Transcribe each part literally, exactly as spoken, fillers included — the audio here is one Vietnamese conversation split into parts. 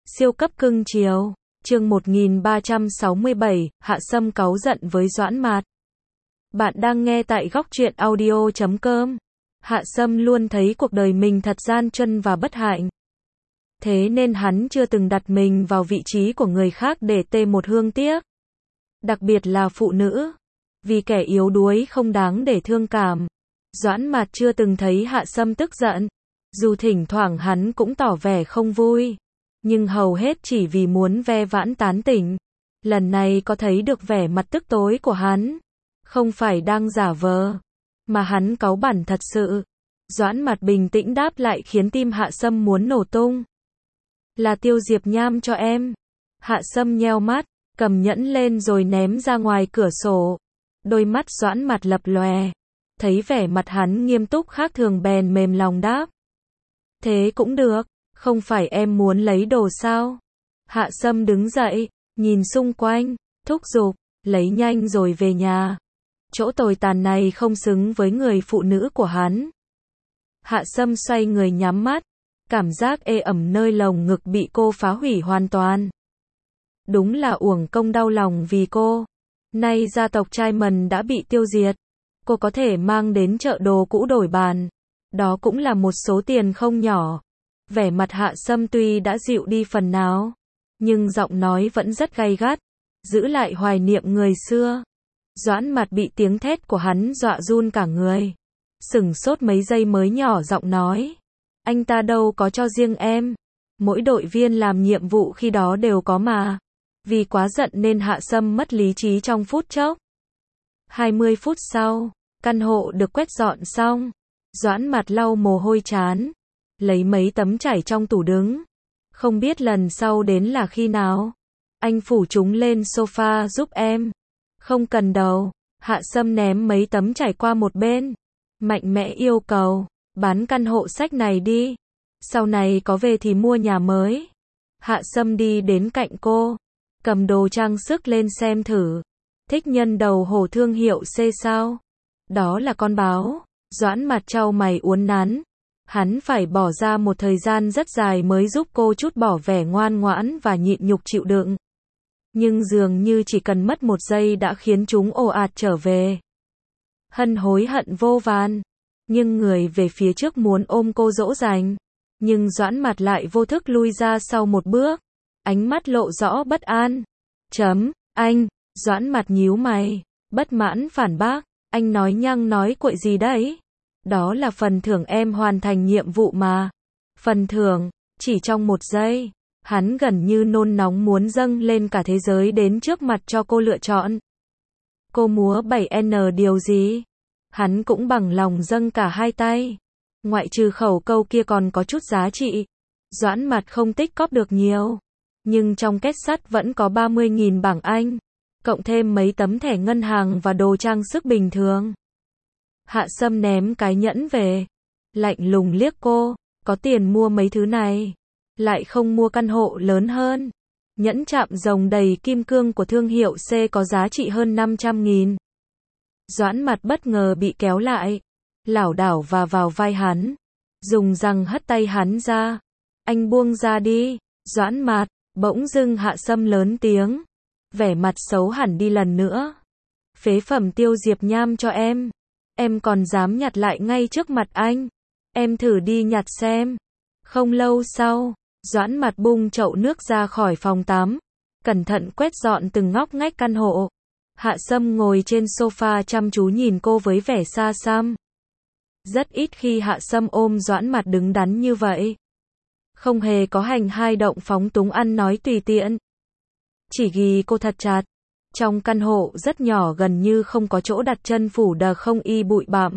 Siêu cấp cưng chiều. Chương một nghìn ba trăm sáu mươi bảy, Hạ Sâm cáu giận với Doãn Mạt. Bạn đang nghe tại góc truyện audio chấm com. Hạ Sâm luôn thấy cuộc đời mình thật gian truân và bất hạnh. Thế nên hắn chưa từng đặt mình vào vị trí của người khác để tê một hương tiếc. Đặc biệt là phụ nữ. Vì kẻ yếu đuối không đáng để thương cảm. Doãn Mạt chưa từng thấy Hạ Sâm tức giận. Dù thỉnh thoảng hắn cũng tỏ vẻ không vui. Nhưng hầu hết chỉ vì muốn ve vãn tán tỉnh. Lần này có thấy được vẻ mặt tức tối của hắn. Không phải đang giả vờ. Mà hắn cáu bẳn thật sự. Doãn Mạt bình tĩnh đáp lại khiến tim Hạ Sâm muốn nổ tung. Là Tiêu Diệp Nham cho em. Hạ Sâm nheo mắt, cầm nhẫn lên rồi ném ra ngoài cửa sổ. Đôi mắt Doãn Mạt lập lòe. Thấy vẻ mặt hắn nghiêm túc khác thường bèn mềm lòng đáp. Thế cũng được. Không phải em muốn lấy đồ sao? Hạ Sâm đứng dậy, nhìn xung quanh, thúc giục, lấy nhanh rồi về nhà. Chỗ tồi tàn này không xứng với người phụ nữ của hắn. Hạ Sâm xoay người nhắm mắt, cảm giác ê ẩm nơi lồng ngực bị cô phá hủy hoàn toàn. Đúng là uổng công đau lòng vì cô. Nay gia tộc trai mần đã bị tiêu diệt. Cô có thể mang đến chợ đồ cũ đổi bàn. Đó cũng là một số tiền không nhỏ. Vẻ mặt Hạ Sâm tuy đã dịu đi phần nào, nhưng giọng nói vẫn rất gay gắt, giữ lại hoài niệm người xưa. Doãn Mạt bị tiếng thét của hắn dọa run cả người. Sửng sốt mấy giây mới nhỏ giọng nói. Anh ta đâu có cho riêng em. Mỗi đội viên làm nhiệm vụ khi đó đều có mà. Vì quá giận nên Hạ Sâm mất lý trí trong phút chốc. hai mươi phút sau, căn hộ được quét dọn xong. Doãn Mạt lau mồ hôi trán. Lấy mấy tấm trải trong tủ đứng. Không biết lần sau đến là khi nào. Anh phủ chúng lên sofa giúp em. Không cần đâu. Hạ Sâm ném mấy tấm trải qua một bên. Mạnh mẽ yêu cầu. Bán căn hộ sách này đi. Sau này có về thì mua nhà mới. Hạ Sâm đi đến cạnh cô. Cầm đồ trang sức lên xem thử. Thích nhân đầu hổ thương hiệu C sao? Đó là con báo. Doãn Mạt trao mày uốn nắn. Hắn phải bỏ ra một thời gian rất dài mới giúp cô chút bỏ vẻ ngoan ngoãn và nhịn nhục chịu đựng. Nhưng dường như chỉ cần mất một giây đã khiến chúng ồ ạt trở về. Hân hối hận vô van. Nhưng người về phía trước muốn ôm cô dỗ dành. Nhưng Doãn Mạt lại vô thức lui ra sau một bước. Ánh mắt lộ rõ bất an. Chấm, anh. Doãn Mạt nhíu mày. Bất mãn phản bác. Anh nói nhăng nói cuội gì đấy? Đó là phần thưởng em hoàn thành nhiệm vụ mà. Phần thưởng, chỉ trong một giây, hắn gần như nôn nóng muốn dâng lên cả thế giới đến trước mặt cho cô lựa chọn. Cô múa bảy N điều gì? Hắn cũng bằng lòng dâng cả hai tay. Ngoại trừ khẩu câu kia còn có chút giá trị. Doãn Mạt không tích cóp được nhiều. Nhưng trong két sắt vẫn có ba mươi nghìn bảng Anh. Cộng thêm mấy tấm thẻ ngân hàng và đồ trang sức bình thường. Hạ Sâm ném cái nhẫn về. Lạnh lùng liếc cô. Có tiền mua mấy thứ này. Lại không mua căn hộ lớn hơn. Nhẫn chạm rồng đầy kim cương của thương hiệu C có giá trị hơn năm trăm nghìn. Doãn Mạt bất ngờ bị kéo lại. Lảo đảo và vào vai hắn. Dùng răng hất tay hắn ra. Anh buông ra đi. Doãn Mạt. Bỗng dưng Hạ Sâm lớn tiếng. Vẻ mặt xấu hẳn đi lần nữa. Phế phẩm Tiêu Diệp Nham cho em. Em còn dám nhặt lại ngay trước mặt anh. Em thử đi nhặt xem. Không lâu sau, Doãn Mạt bung chậu nước ra khỏi phòng tắm. Cẩn thận quét dọn từng ngóc ngách căn hộ. Hạ Sâm ngồi trên sofa chăm chú nhìn cô với vẻ xa xăm. Rất ít khi Hạ Sâm ôm Doãn Mạt đứng đắn như vậy. Không hề có hành hai động phóng túng ăn nói tùy tiện. Chỉ ghi cô thật chặt. Trong căn hộ rất nhỏ gần như không có chỗ đặt chân phủ đờ không y bụi bặm.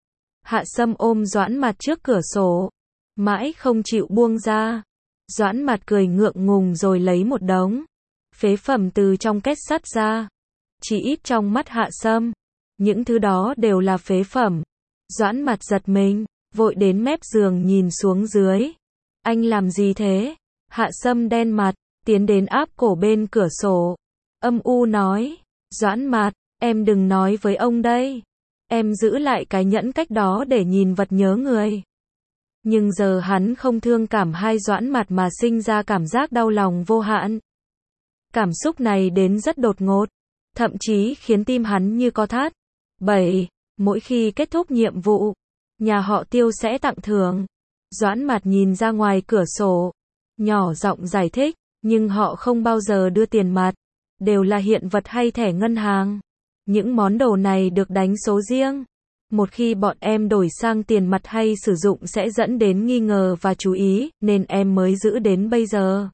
Hạ Sâm ôm Doãn Mạt trước cửa sổ. Mãi không chịu buông ra. Doãn Mạt cười ngượng ngùng rồi lấy một đống phế phẩm từ trong két sắt ra. Chỉ ít trong mắt Hạ Sâm. Những thứ đó đều là phế phẩm. Doãn Mạt giật mình. Vội đến mép giường nhìn xuống dưới. Anh làm gì thế? Hạ Sâm đen mặt. Tiến đến áp cổ bên cửa sổ. Âm u nói. Doãn Mạt, em đừng nói với ông đây. Em giữ lại cái nhẫn cách đó để nhìn vật nhớ người. Nhưng giờ hắn không thương cảm hai Doãn Mạt mà sinh ra cảm giác đau lòng vô hạn. Cảm xúc này đến rất đột ngột, thậm chí khiến tim hắn như co thắt. bảy. Mỗi khi kết thúc nhiệm vụ, nhà họ Tiêu sẽ tặng thưởng. Doãn Mạt nhìn ra ngoài cửa sổ, nhỏ giọng giải thích, nhưng họ không bao giờ đưa tiền mặt, đều là hiện vật hay thẻ ngân hàng. Những món đồ này được đánh số riêng. Một khi bọn em đổi sang tiền mặt hay sử dụng sẽ dẫn đến nghi ngờ và chú ý, nên em mới giữ đến bây giờ.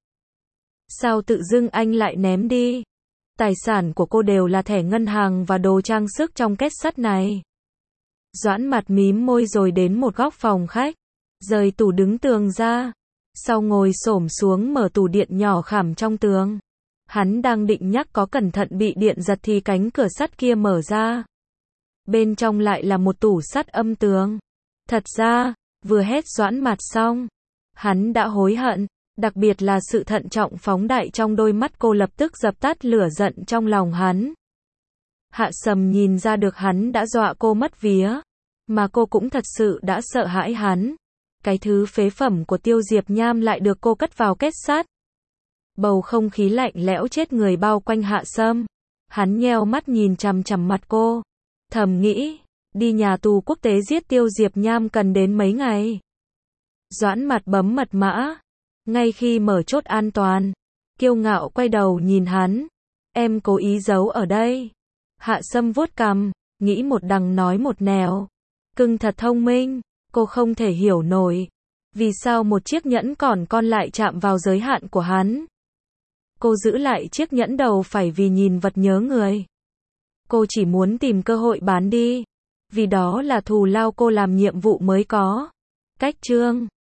Sao tự dưng anh lại ném đi? Tài sản của cô đều là thẻ ngân hàng và đồ trang sức trong két sắt này. Doãn Mạt mím môi rồi đến một góc phòng khách, rời tủ đứng tường ra, sau ngồi xổm xuống mở tủ điện nhỏ khảm trong tường. Hắn đang định nhắc có cẩn thận bị điện giật thì cánh cửa sắt kia mở ra. Bên trong lại là một tủ sắt âm tường. Thật ra, vừa hét Doãn Mạt xong, hắn đã hối hận, đặc biệt là sự thận trọng phóng đại trong đôi mắt cô lập tức dập tắt lửa giận trong lòng hắn. Hạ Sầm nhìn ra được hắn đã dọa cô mất vía, mà cô cũng thật sự đã sợ hãi hắn. Cái thứ phế phẩm của Tiêu Diệp Nham lại được cô cất vào két sắt. Bầu không khí lạnh lẽo chết người bao quanh Hạ Sâm. Hắn nheo mắt nhìn chằm chằm mặt cô, thầm nghĩ, đi nhà tù quốc tế giết Tiêu Diệp Nham cần đến mấy ngày. Doãn Mạt bấm mật mã, ngay khi mở chốt an toàn, kiêu ngạo quay đầu nhìn hắn, em cố ý giấu ở đây. Hạ Sâm vuốt cằm, nghĩ một đằng nói một nẻo. Cưng thật thông minh, cô không thể hiểu nổi, vì sao một chiếc nhẫn còn con lại chạm vào giới hạn của hắn. Cô giữ lại chiếc nhẫn đầu phải vì nhìn vật nhớ người. Cô chỉ muốn tìm cơ hội bán đi, vì đó là thù lao cô làm nhiệm vụ mới có. Cách chương